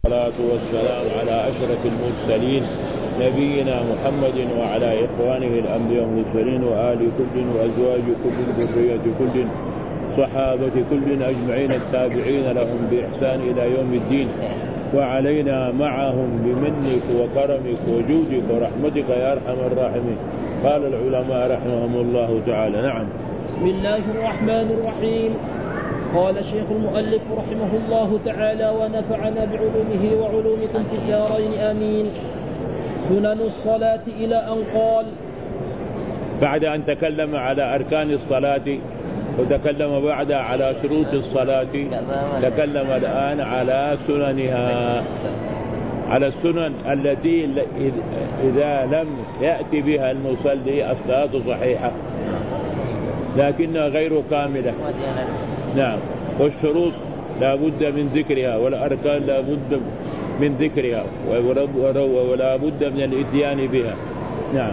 والصلاة والسلام على أشرف المرسلين نبينا محمد وعلى إخوانه الأنبياء والمرسلين وآل كل وأزواج كل ذرية كل صحابة كل أجمعين التابعين لهم بإحسان إلى يوم الدين، وعلينا معهم بمنك وكرمك وجودك ورحمتك يا أرحم الراحمين. قال العلماء رحمهم الله تعالى. نعم. بسم الله الرحمن الرحيم. قال الشيخ المؤلف رحمه الله تعالى ونفعنا بعلومه وعلومكم في الدارين آمين. سنن الصلاة إلى أن قال: بعد أن تكلم على أركان الصلاة وتكلم بعد على شروط الصلاة، تكلم الآن على سننها، على السنن التي إذا لم يأتي بها المصلي الصلاة صحيحة لكنها غير كاملة. نعم. والشروط لا بد من ذكرها، والأركان لا بد من ذكرها، ولا بد من الإتيان بها. نعم.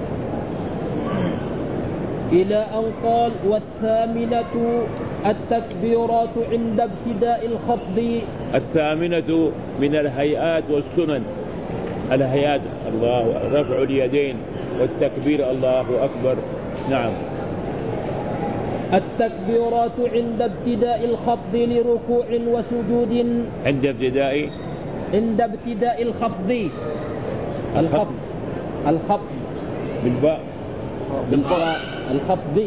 إلى أن قال: والثامنة التكبيرات عند ابتداء الخفض. الثامنة من الهيئات والسنن، الهيئات الله رفع اليدين والتكبير الله أكبر. نعم. التكبيرات عند ابتداء الخفض لركوع وسجود. عند ابتداء الخفض. الخفض بالباء الخفض.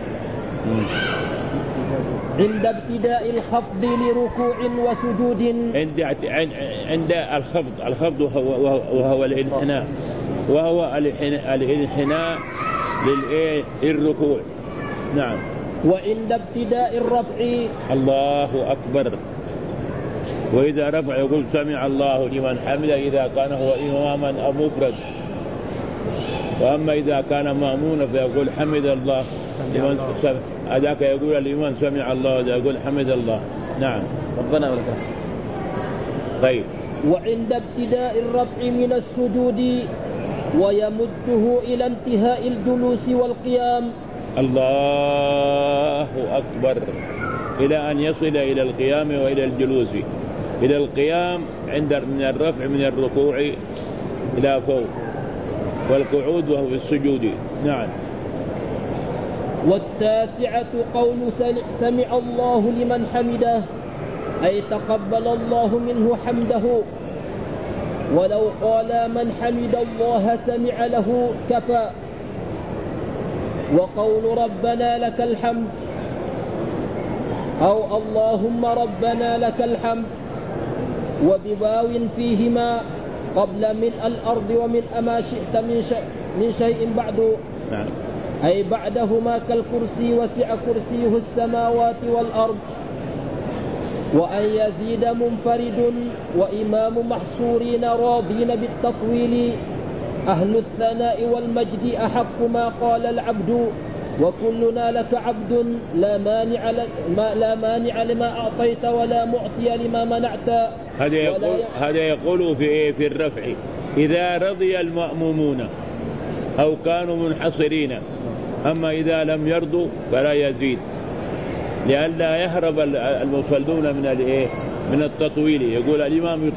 عند ابتداء الخفض لركوع وسجود. عند الخفض وهو الانحناء، وهو الانحناء للركوع. نعم. وعند ابتداء الرفع الله أكبر، وإذا رفع يقول سمع الله لمن حمده إذا كان هو إماما أو مفرد، وأما إذا كان مأمونا فيقول حمد الله لمن هذاك يقول الإمام سمع الله وذا يقول حمد الله. نعم. ربنا ولك الحمد. طيب. وعند ابتداء الرفع من السجود ويمده إلى انتهاء الجلوس والقيام. الله أكبر، إلى أن يصل إلى القيام وإلى الجلوس. إلى القيام من الرفع من الركوع إلى فوق، والقعود وهو في السجود. نعم. والتاسعة قول سمع الله لمن حمده، أي تقبل الله منه حمده، ولو قال من حمد الله سمع له كفى. وقول ربنا لك الحمد أو اللهم ربنا لك الحمد وبواو فيهما قبل ملء الأرض وملء ما شئت من شيء بعد. نعم. أي بعدهما كالكرسي وسع كرسيه السماوات والأرض. وأن يزيد منفرد وإمام محصورين راضين بالتطويل، أهل الثناء والمجد أحق ما قال العبد، وكلنا لك عبد لا مانع لما أعطيت ولا معطي لما منعت. هذا يقول في الرفع إذا رضي المأمومون أو كانوا منحصرين، أما إذا لم يرضوا فلا يزيد، لئلا يهرب المصلون من التطويل. يقول الإمام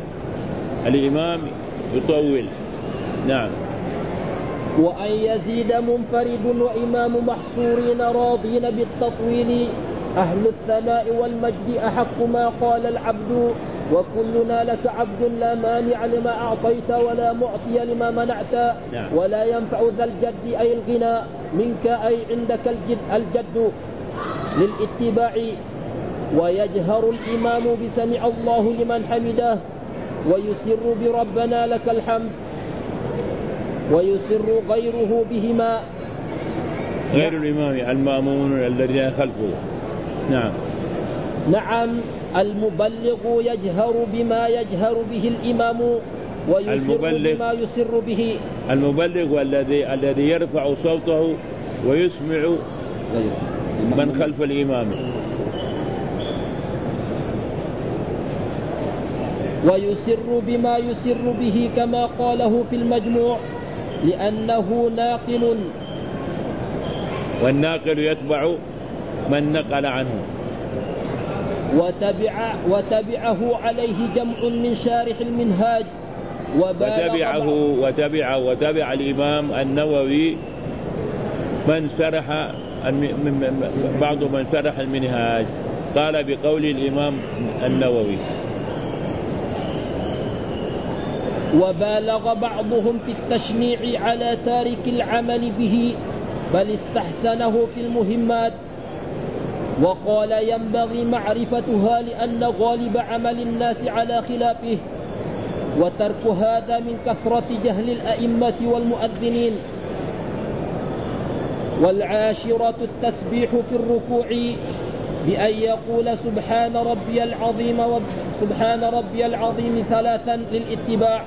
يطول. نعم. وأن يزيد منفرد وإمام محصورين راضين بالتطويل، أهل الثناء والمجد أحق ما قال العبد، وكلنا لك عبد لا مانع لما أعطيت ولا معطي لما منعت. نعم. ولا ينفع ذا الجد أي الغنى منك أي عندك الجد للاتباع. ويجهر الإمام بسمع الله لمن حمده، ويسر بربنا لك الحمد، ويسر غيره بهما. غير الإمام المأمون الذين خلفه. نعم. نعم. المبلغ يجهر بما يجهر به الإمام، ويسر بما يسر به. المبلغ الذي يرفع صوته ويسمع من خلف الإمام. ويسر بما يسر به كما قاله في المجموع، لأنه ناقل، والناقل يتبع من نقل عنه. وتبعه عليه جمع من شارح المنهاج وتبع الإمام النووي بعض من شرح المنهاج قال بقول الإمام النووي. وبالغ بعضهم في التشنيع على تارك العمل به بل استحسنه في المهمات، وقال ينبغي معرفتها لأن غالب عمل الناس على خلافه، وترك هذا من كثرة جهل الأئمة والمؤذنين. والعاشرة التسبيح في الركوع بأن يقول سبحان ربي العظيم 3 للاتباع.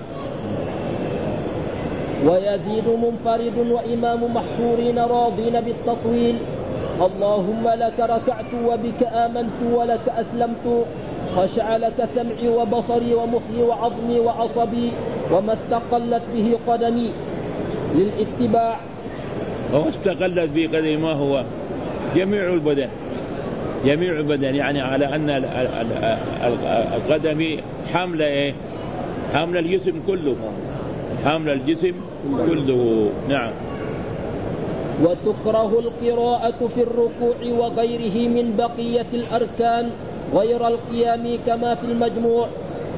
ويزيد منفرد وإمام محصورين راضين بالتطويل: اللهم لك ركعت وبك آمنت ولك أسلمت، خشع لك سمعي وبصري ومخي وعظمي وعصبي وما استقلت به قدمي للاتباع. واستقلت به قدمي ما هو جميع البدن، يعني على أن القدم حامل الجسم كله. نعم. وتكره القراءة في الركوع وغيره من بقية الأركان غير القيام كما في المجموع.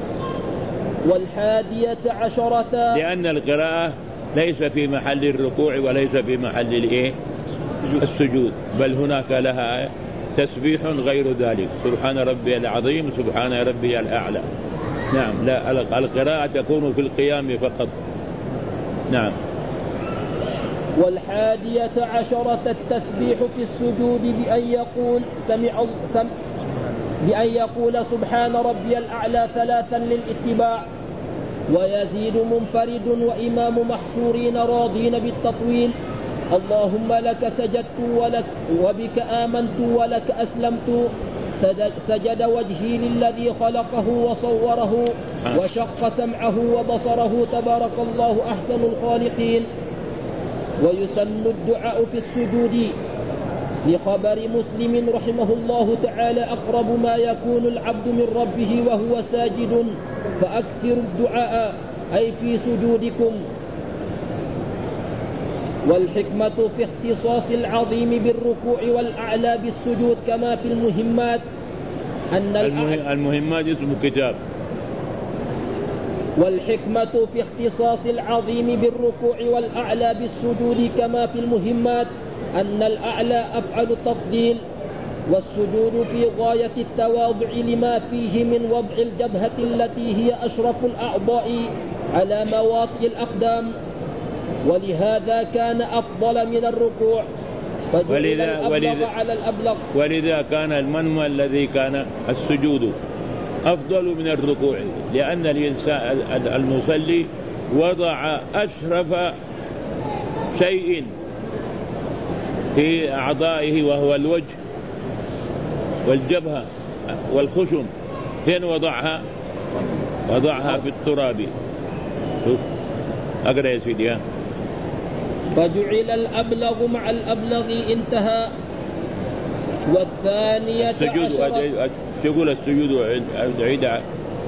11 لأن القراءة ليس في محل الركوع وليس في محل السجود، بل هناك لها تسبيح غير ذلك: سبحان ربي العظيم، سبحان ربي الأعلى. نعم. لا، القراءة تكون في القيام فقط. نعم. 11 التسبيح في السجود بأن يقول سبحان ربي الأعلى 3 للاتباع. ويزيد منفرد وإمام محصورين راضين بالتطويل: اللهم لك سجدت وبك آمنت ولك أسلمت، سجد وجهي للذي خلقه وصوره وشق سمعه وبصره، تبارك الله أحسن الخالقين. ويسن الدعاء في السجود لخبر مسلم رحمه الله تعالى: أقرب ما يكون العبد من ربه وهو ساجد فأكثر الدعاء، أي في سجودكم. والحكمة في اختصاص العظيم بالركوع والأعلى بالسجود كما في المهمات أن المهمات اسم كتاب. والحكمة في اختصاص العظيم بالركوع والأعلى بالسجود كما في المهمات أن الأعلى أفعل تفضيل، والسجود في غاية التواضع لما فيه من وضع الجبهة التي هي أشرف الأعضاء على مواطئ الأقدام، ولهذا كان أفضل من الركوع، فجعل الأبلغ على الأبلغ. ولذا كان المنمى الذي كان السجود أفضل من الركوع، لأن الإنسان المصلي وضع أشرف شيء في أعضائه وهو الوجه والجبهة والخشم. فين وضعها؟ وضعها في التراب. أقرأ يا سيدي. فجعل الأبلغ مع الأبلغ، انتهى. والثانية عشرة تقول السجود عيدها: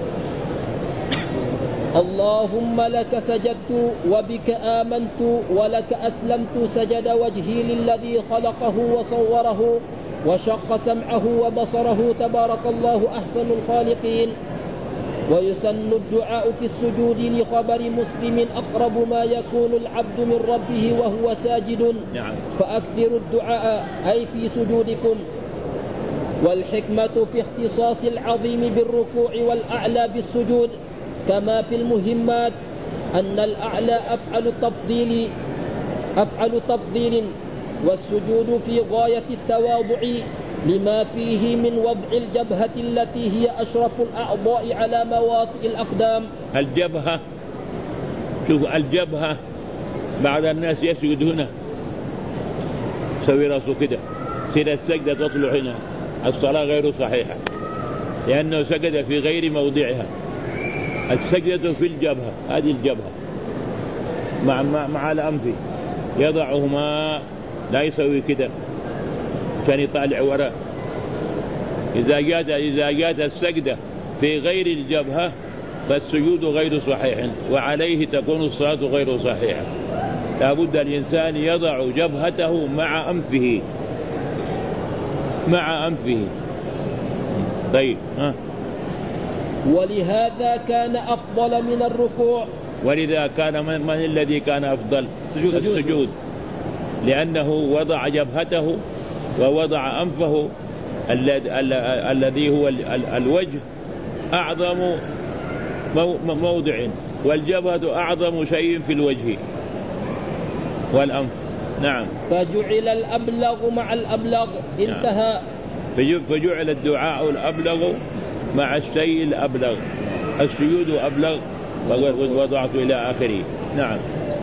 اللهم لك سجدت وبك آمنت ولك أسلمت، سجد وجهي للذي خلقه وصوره وشق سمعه وبصره، تبارك الله أحسن الخالقين. ويسن الدعاء في السجود لخبر مسلم: أقرب ما يكون العبد من ربه وهو ساجد فأكثروا الدعاء، أي في سجودكم. والحكمة في اختصاص العظيم بالركوع والأعلى بالسجود كما في المهمات أن الأعلى أفعل تفضيل، والسجود في غاية التواضع لما فيه من وضع الجبهة التي هي أشرف الأعضاء على مواطئ الأقدام. الجبهة، شوف الجبهة، بعض الناس يسجد هنا سوي راسه كده، سير السجدة تطلع هنا، الصلاة غير صحيحة لأنه سجد في غير موضعها. السجدة في الجبهة، هذه الجبهة مع الأنف، يضعهما، لا يسوي كده عشان يطالع وراء، إذا جاءت السجدة في غير الجبهة فالسجود غير صحيح، وعليه تكون الصلاة غير صحيحة. لا بد الإنسان يضع جبهته مع أنفه. طيب ولهذا كان أفضل من الركوع. ولذا كان من الذي كان أفضل؟ السجود، لأنه وضع جبهته ووضع أنفه الذي هو الوجه أعظم موضع، والجبهة أعظم شيء في الوجه والأنف. نعم. فجعل الأبلغ مع الأبلغ. انتهى. فجعل الدعاء الأبلغ مع الشيء الأبلغ. السجود أبلغ ووضعت إلى آخره. نعم.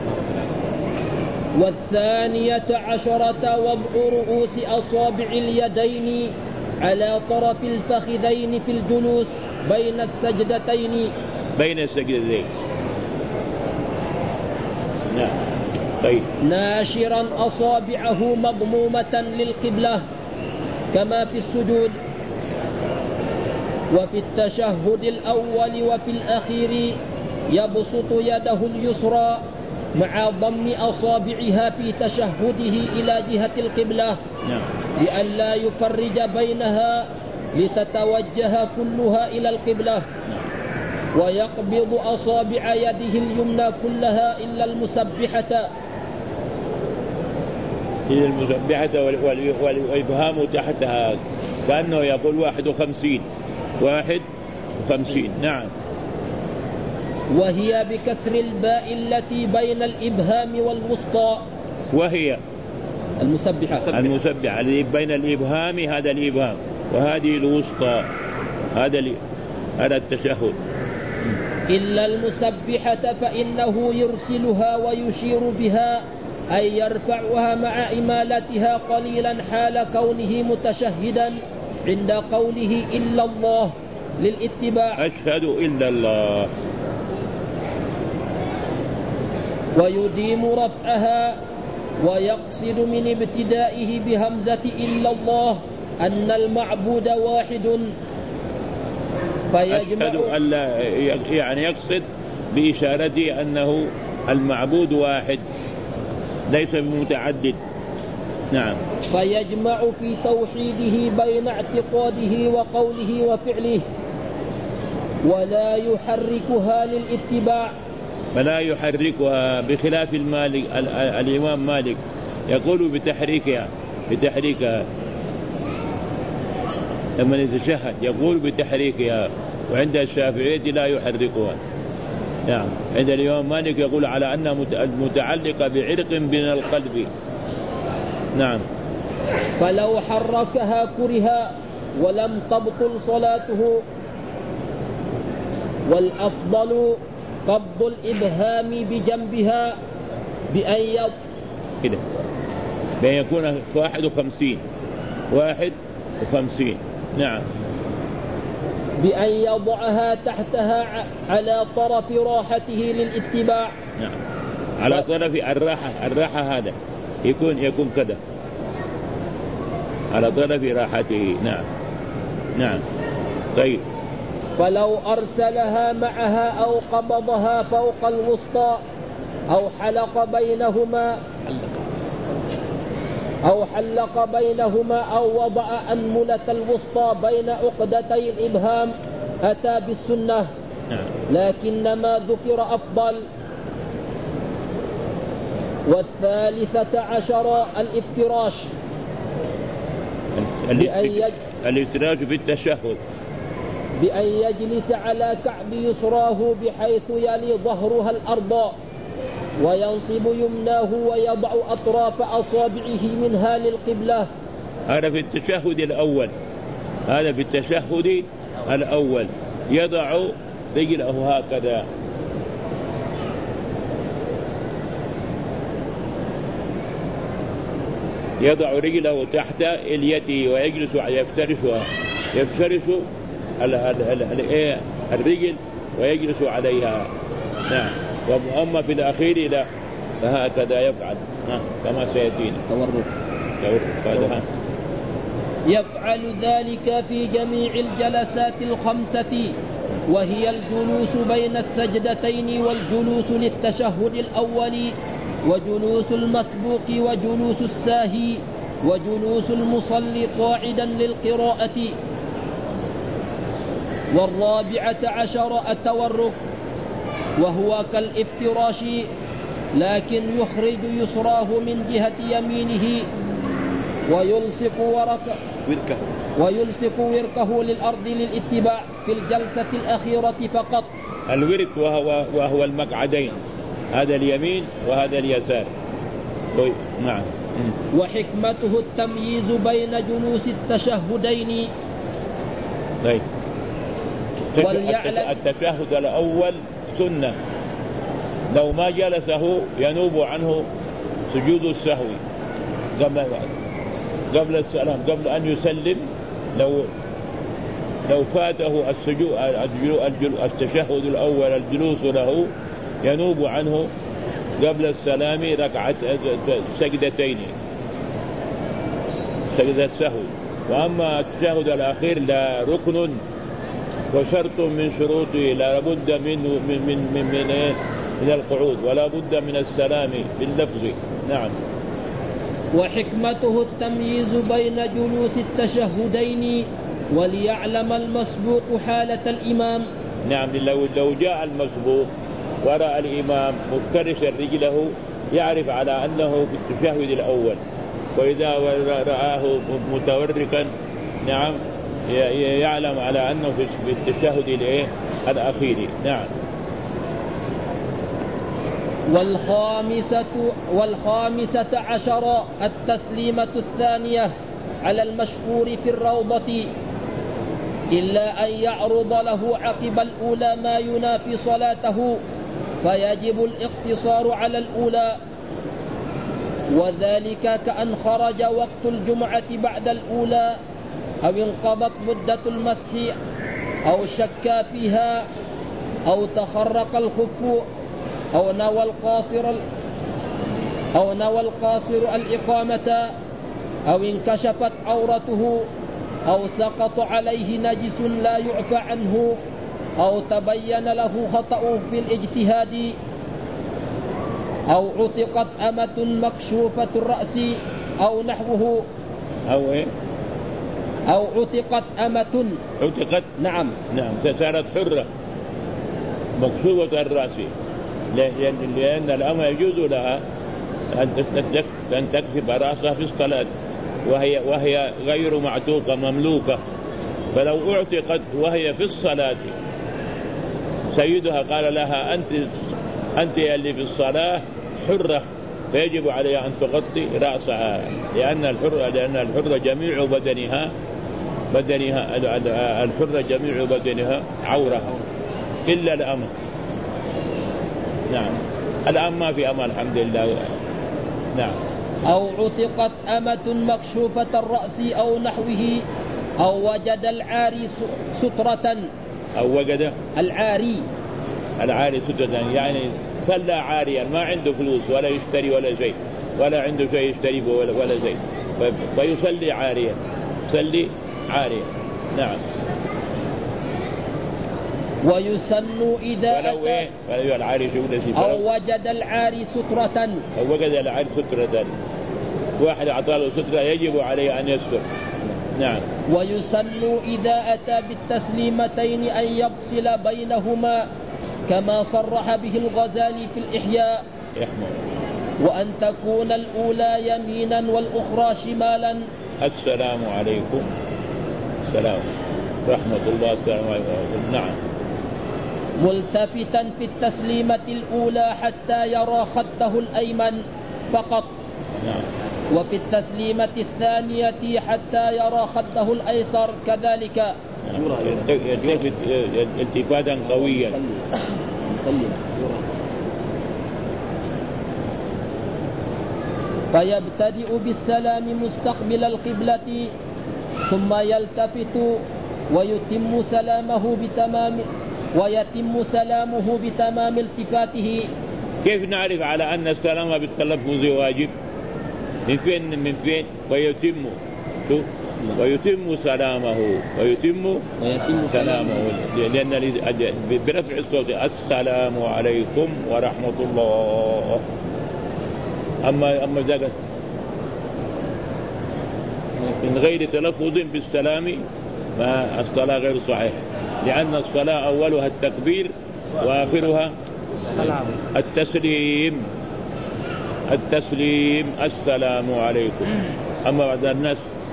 والثانية عشرة وضع رؤوس أصابع اليدين على طرف الفخذين في الجلوس بين السجدتين. نعم. طيب. ناشرا أصابعه مضمومة للقبلة كما في السجود. وفي التشهد الأول وفي الأخير يبسط يده اليسرى مع ضم أصابعها في تشهده إلى جهة القبلة لئلا يفرج بينها لتتوجه كلها إلى القبلة. ويقبض أصابع يده اليمنى كلها إلا المسبحة. والإبهام تحتها كأنه يقول 51. نعم. وهي بكسر الباء التي بين الإبهام والوسطى. وهي المسبحة الذي بين الإبهام، هذا الإبهام، وهذه الوسطى، هذا التشهد. إلا المسبحة فإنه يرسلها ويشير بها، أي يرفعها مع إمالتها قليلا حال كونه متشهدا عند قوله إلا الله للاتباع. أشهد إلا الله. ويديم رفعها ويقصد من ابتدائه بهمزة إلا الله أن المعبود واحد. أشهد أن لا، يعني يقصد بإشارته أنه المعبود واحد ليس بمتعدد. نعم. فيجمع في توحيده بين اعتقاده وقوله وفعله ولا يحركها للاتباع. فلا يحركها بخلاف المالك. الإمام مالك يقول بتحريكها لما يتشهد يقول بتحريكها، وعند الشافعية لا يحركها. نعم. عند الإمام مالك يقول على أنها متعلقة بعرق من القلب. نعم. فلو حركها كره ولم تبطل صلاته. والأفضل قبض الإبهام بجنبها بأن يكون 51. نعم. بأن يضعها تحتها على طرف راحته للاتباع. نعم. على طرف الراحة هذا يكون كذا على طرف راحته. نعم. طيب. فلو أرسلها معها أو قبضها فوق الوسطى أو حلق بينهما أو وضع أنملة الوسطى بين عقدتي الإبهام أتى بالسنة. لكن ما ذكر أفضل. والثالثة عشر الافتراش. الافتراش في التشهد بأن يجلس على كعب يسراه بحيث يلي ظهرها الأرض وينصب يمناه ويضع أطراف أصابعه منها للقبلة. هذا في التشهد الأول يضع رجله هكذا يضع رجله تحت اليته ويجلس يفترش الرجل ويجلس عليها. نعم. وأما في الأخير لا، فهكذا يفعل كما سيأتينا. يفعل ذلك في جميع الجلسات الخمسة، وهي الجلوس بين السجدتين والجلوس للتشهد الأول وجلوس المسبوق وجلوس الساهي وجلوس المصلي قاعدا للقراءة. 14 التورك، وهو كالافتراش لكن يخرج يسراه من جهة يمينه ويلصق وركه للأرض للاتباع في الجلسة الأخيرة فقط. الورك وهو المقعدين، هذا اليمين وهذا اليسار. نعم. وحكمته التمييز بين جلوس التشهدين. طيب. التشهد الأول سنة، لو ما جلسه ينوب عنه سجود السهو قبل السلام، قبل أن يسلم. لو فاته التشهد الأول الجلوس له ينوب عنه قبل السلام ركعة سجدتين، سجد السهو. وأما التشهد الأخير لا ركن وشرط من شروطه، لا بد منه من القعود ولا بد من السلام باللفظ. نعم. وحكمته التمييز بين جلوس التشهدين وليعلم المسبوق حالة الإمام. نعم. لو جاء المسبوق وراء الإمام مفترشا رجله يعرف على أنه في التشهد الأول، وإذا رآه متوركا نعم يعلم على أنه في التشهد الأخير. نعم. والخامسة عشر التسليمة الثانية على المشهور في الروضة، إلا أن يعرض له عقب الأولى ما ينافي صلاته فيجب الاقتصار على الأولى، وذلك كأن خرج وقت الجمعة بعد الأولى أو انقضت مدة المسح أو شك فيها أو تخرق الخف أو نوى القاصر الإقامة أو انكشفت عورته أو سقط عليه نجس لا يعفى عنه أو تبين له خطأ في الاجتهاد أو عتقت أمة مكشوفة الرأس أو نحوه أو عتقت أمة. عتقت. نعم. صارت حرة مكشوفة الرأس، لأن الأمة يجوز لها أن تكشف رأسها في الصلاة وهي غير معتوقة مملوكة، فلو اعتقت وهي في الصلاة سيدها قال لها أنت اللي في الصلاة حرة، فيجب عليها أن تغطي رأسها، لأن الحرة جميع بدنها الحرة جميع بدنها عورة إلا الأمة. نعم. الآن ما في أمة الحمد لله. نعم. أو عتقت أمة مكشوفة الرأس أو نحوه أو وجد العاري سترة. أو وجد العاري سترة، يعني صلى عاريا ما عنده فلوس ولا يشتري ولا شيء، ولا عنده شيء يشتري ولا شيء، فيصلي عاريا، يصلي عاريا. نعم. ويسن إذا أو وجد العاري سترة. واحد أعطاه سترة يجب عليه أن يستر. نعم. ويسن إذا أتى بالتسليمتين أن يفصل بينهما كما صرح به الغزالي في الإحياء، وأن تكون الأولى يمينا والأخرى شمالا. السلام عليكم. السلام رحمة الله. السلام عليكم. نعم. ملتفتا في التسليمة الأولى حتى يرى خده الأيمن فقط. نعم. وفي التسليمة الثانية حتى يرى خده الأيسر كذلك. يلتفت التفاتا قويا. فيبتدئ بالسلام مستقبل القبلة ثم يلتفت ويتم سلامه بتمام التفاته. كيف نعرف على أن السلام بالتلفظ واجب؟ من فين ويتم؟ ويتم سلامه سلامه، لأن برفع الصوت السلام عليكم ورحمة الله. أما زاد من غير تلفظ بالسلام ما الصلاة غير صحيح، لأن الصلاة أولها التكبير وآخرها التسليم السلام عليكم. أما بعد الناس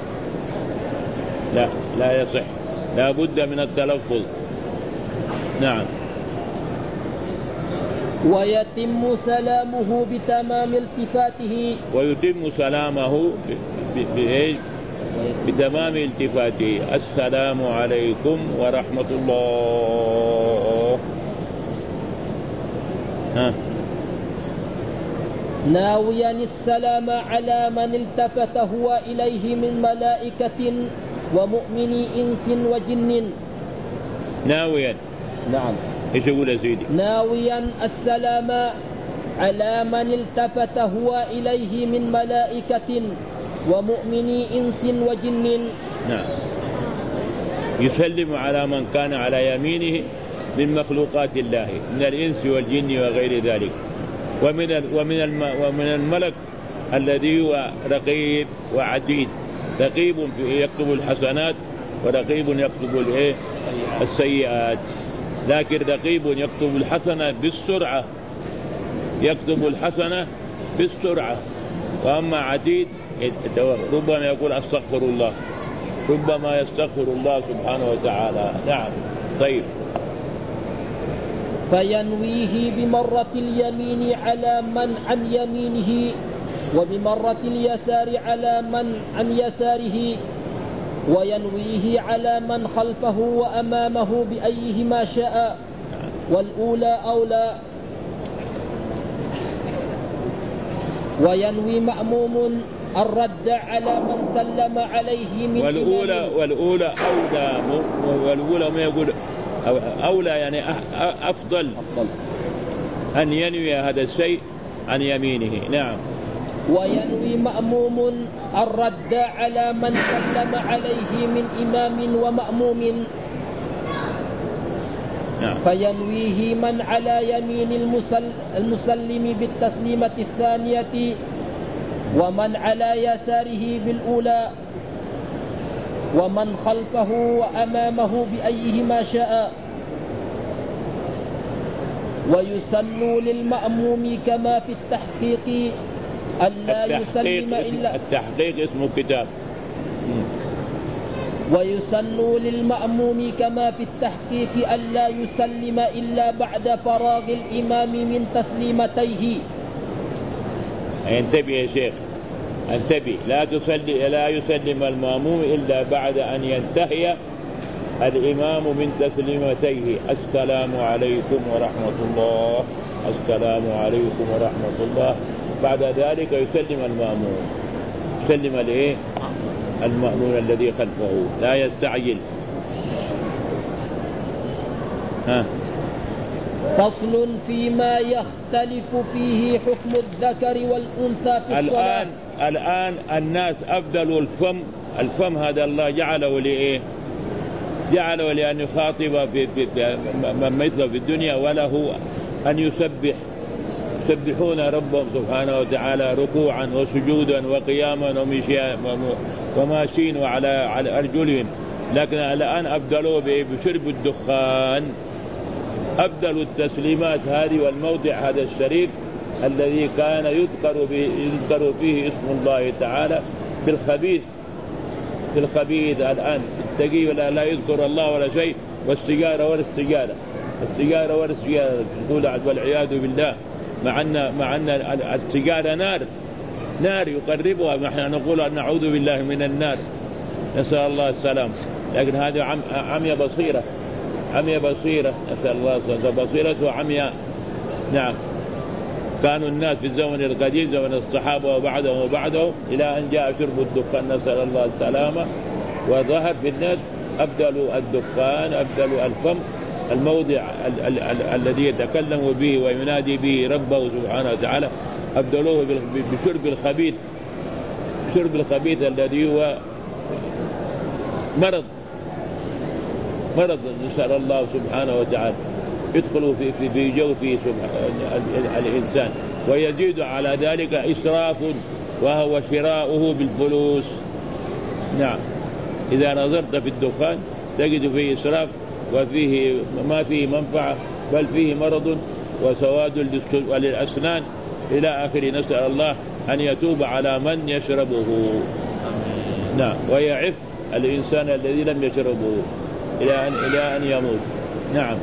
لا يصح، لا بد من التلفظ. نعم. ويتم سلامه بتمام التفاته، ويتم سلامه بتمام التفاته، السلام عليكم ورحمة الله. ناويا السلام على من التفت هو إليه من ملائكة ومؤمن إنس وجن. ناويا، نعم. ايش يقول يا سيدي؟ ناويا السلام على من التفت هو إليه من ملائكة ومؤمن إنس وجن. نعم. يسلم على من كان على يمينه من مخلوقات الله من الإنس والجن وغير ذلك، ومن الملك الذي هو رقيب وعتيد. رقيب يكتب الحسنات ورقيب يكتب السيئات، لكن رقيب يكتب الحسنة بالسرعة، وأما عتيد ربما يقول أستغفر الله، ربما يستغفر الله سبحانه وتعالى. نعم. طيب. فينويه بمرة اليمين على من عن يمينه، وبمرة اليسار على من عن يساره، وينويه على من خلفه وأمامه بأيهما شاء، والأولى أولى. وينوي مأموم الرد على من سلم عليه من والأولى ما يقول أولى يعني أفضل أن ينوي هذا الشيء عن يمينه. نعم. وينوي مأموم الرد على من سلم عليه من إمام ومأموم. نعم. فينويه من على يمين المسلم بالتسليمة الثانية، ومن على يساره بالأولى، ومن خلفه وأمامه بأيهما شاء. ويسن للمأموم كما في التحقيق ألا يسلم إلا التحقيق اسمه كتاب. ويسن للمأموم كما في التحقيق ألا يسلم إلا بعد فراغ الإمام من تسليمتيه. انتبه يا شيخ، انتبه، لا يسلم المأموم إلا بعد أن ينتهي الإمام من تسليمتيه، السلام عليكم ورحمة الله، السلام عليكم ورحمة الله. بعد ذلك يسلم المأموم، يسلم المأموم الذي خلفه، لا يستعجل. فصل فيما يختلف فيه حكم الذكر والأنثى في الصلاة. الآن الناس أبدلوا الفم هذا الله جعله لإيه؟ جعله لأن يخاطب من مثله في الدنيا، وله أن يسبحون ربهم سبحانه وتعالى ركوعا وسجودا وقياما وماشين وعلى أرجلهم. لكن الآن أبدلوا بشرب الدخان، أبدلوا التسليمات هذه والموضع هذا الشريف الذي كان يذكر فيه اسم الله تعالى بالخبيث الآن التقي لا يذكر الله ولا شيء، والسجارة ولا السجارة تقول والعياذ بالله، مع أن السجارة نار يقربها، نحن نقول أن نعوذ بالله من النار، نسأل الله السلام. لكن هذا عمي بصيرة، نسأل الله السلام، بصيرته عمياء. نعم. كانوا الناس في الزمن القديم زمن الصحابة وبعدهم إلى أن جاء شرب الدخان، نسأل الله السلامة، وظهر في الناس أبدلوا الدخان، أبدلوا الفم، الموضع الذي يتكلم به وينادي به ربه سبحانه وتعالى، أبدلوه بشرب الخبيث، شرب الخبيث الذي هو مرض نسأل الله سبحانه وتعالى يدخل في جوفه الإنسان، ويزيد على ذلك إسراف وهو شراؤه بالفلوس. نعم، إذا نظرت في الدخان تجد فيه إسراف وفيه ما فيه منفعة، بل فيه مرض وسواد للأسنان إلى آخر. نسأل الله أن يتوب على من يشربه. نعم، ويعف الإنسان الذي لم يشربه إلى أن يموت. نعم.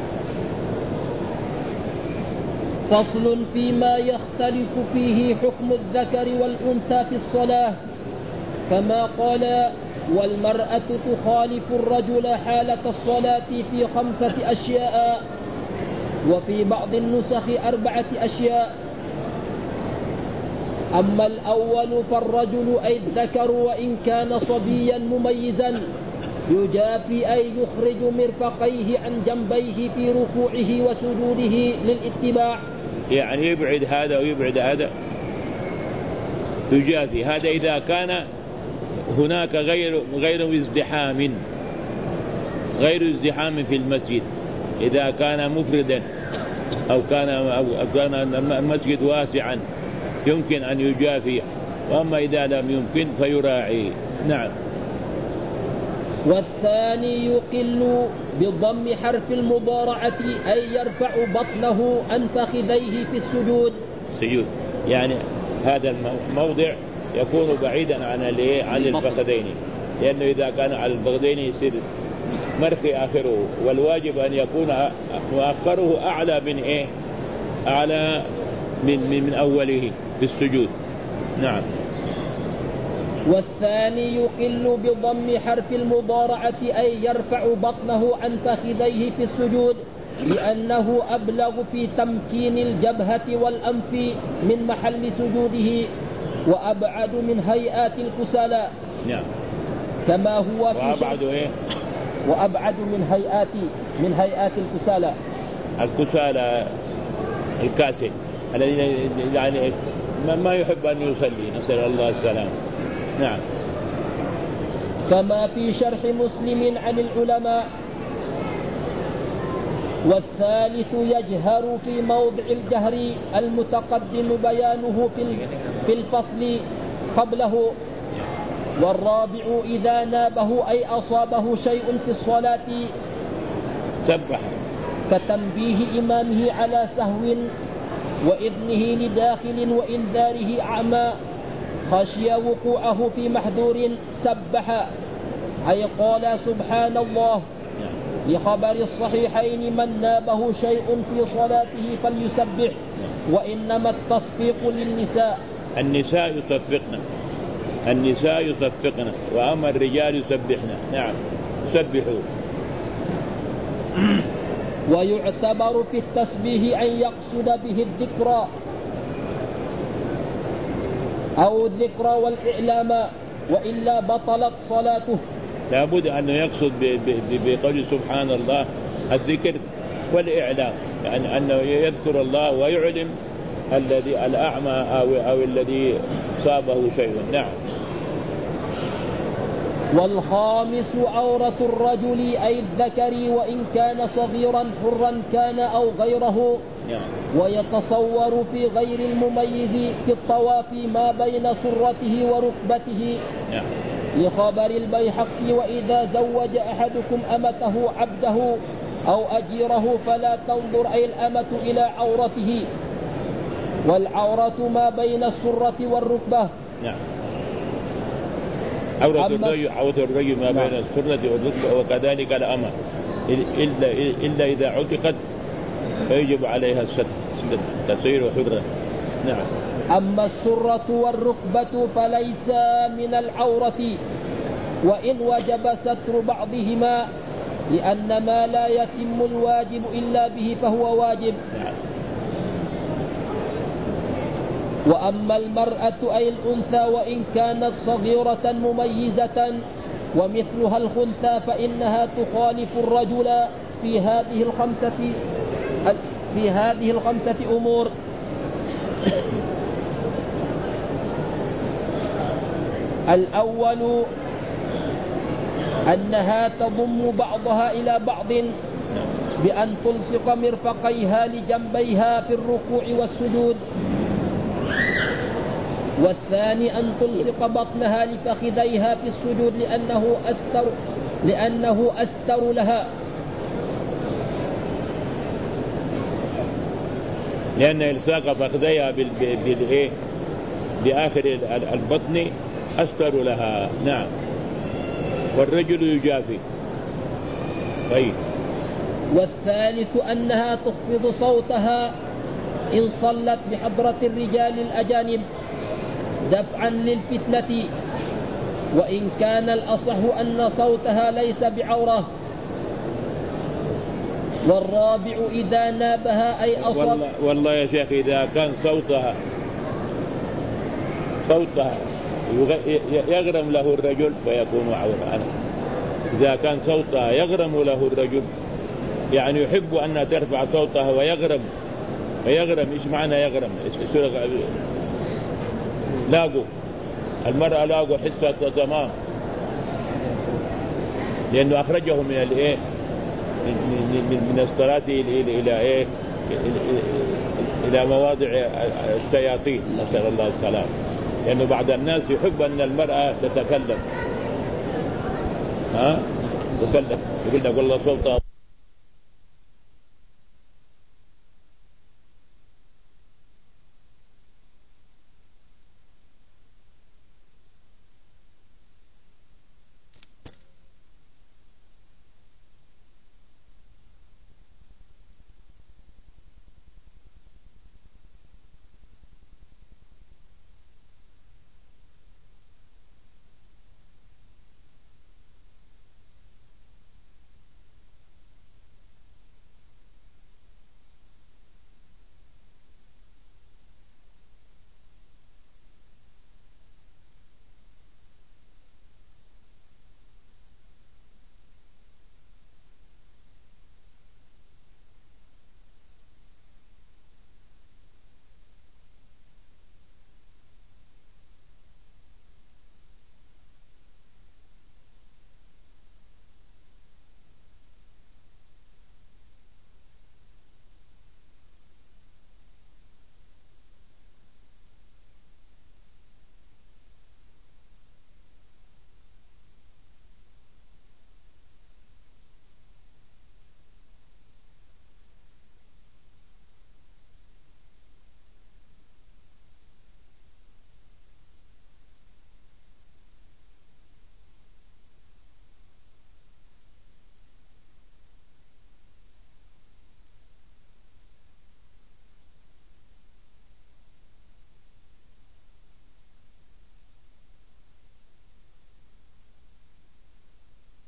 فصل فيما يختلف فيه حكم الذكر والأنثى في الصلاة، كما قال: والمرأة تخالف الرجل حالة الصلاة في 5 أشياء، وفي بعض النسخ 4 أشياء. أما الأول فالرجل أي الذكر وإن كان صبيا مميزا يجافي أي يخرج مرفقيه عن جنبيه في ركوعه وسجوده للاتباع، يعني يبعد هذا ويبعد هذا، يجافي هذا إذا كان هناك غير ازدحام في المسجد، إذا كان مفردا أو كان المسجد واسعا يمكن أن يجافي، وأما إذا لم يمكن فيراعي. نعم. والثاني يقل بضم حرف المضارعة أي يرفع بطنه عن فخذيه في السجود. يعني هذا الموضع يكون بعيدا عن الفخذين، لأنه إذا كان على الفخذين يصير مرخي آخره، والواجب أن يكون مؤخره أعلى من أوله في السجود. نعم. والثاني يقل بضم حرف المضارعة أي يرفع بطنه عن فخذيه في السجود، لأنه أبلغ في تمكين الجبهة والأنف من محل سجوده، وأبعد من هيئات الكسالى. نعم. كما هو في وأبعد من هيئات الكسالى الكاسل الذي يعني ما يحب أن يصلي، نسأل الله السلام. نعم. كما في شرح مسلم عن العلماء. والثالث يجهر في موضع الجهر المتقدم بيانه في الفصل قبله. والرابع إذا نابه أي أصابه شيء في الصلاة سبح، كتنبيه إمامه على سهو وإذنه لداخل وإنذاره أعمى، خشي وقوعه في محذور سبح، أي قال سبحان الله، لخبر الصحيحين: من نابه شيء في صلاته فليسبح. وإنما التصفيق للنساء. النساء يصفقن وأما الرجال يسبحن. نعم، سبحوا. ويعتبر في التسبيح أن يقصد به الذكر أو الذكر والإعلام، وإلا بطلت صلاته. لابد أن يقصد بقول سبحان الله الذكر والإعلام، يعني أنه يذكر الله ويعلم الذي الأعمى أو الذي صابه شيء. نعم. والخامس عورة الرجل أي الذكر وإن كان صغيرا حرا كان أو غيره. ويتصور في غير المميز في الطواف ما بين سرته وركبته، لخبر البيهقي: وإذا زوج أحدكم أمته عبده أو أجيره فلا تنظر أي الأمة إلى عورته، والعورة ما بين السرة والركبة. عورة الرجل ما بين السرة والركبة، وكذلك الأمة إلا إذا عتقت فيجب عليها الستر تصير حرة. نعم. أما السرة والركبة فليس من العورة، وإن وجب ستر بعضهما، لأن ما لا يتم الواجب إلا به فهو واجب. وأما المرأة أي الأنثى وإن كانت صغيرة مميزة ومثلها الخنثى فإنها تخالف الرجل في هذه الخمسة أمور: الأول أنها تضم بعضها إلى بعض بأن تلصق مرفقيها لجنبيها في الركوع والسجود، والثاني أن تلصق بطنها لفخذيها في السجود لأنه أستر لها، لأن إلصاق فخذيها بآخر البطن أستر لها. نعم. والرجل يجافي. طيب. والثالث أنها تخفض صوتها إن صلت بحضرة الرجال الأجانب دفعا للفتنة، وإن كان الأصح أن صوتها ليس بعورة. والرابع إذا نابها أي أصاب. والله يا شيخ إذا كان صوتها يغرم له الرجل فيكون عورة. إذا كان صوتها يغرم له الرجل، يعني يحب أن ترفع صوتها ويغرم. إيش معنى يغرم؟ لاقوا المرأة لاقوا حصة تمام، لأنه أخرجه من من الصلاة إلى مواضع الشياطين، نسأل الله السلام. لأنه بعض الناس يحب أن المرأة تتكلم، يقول لك والله صوتها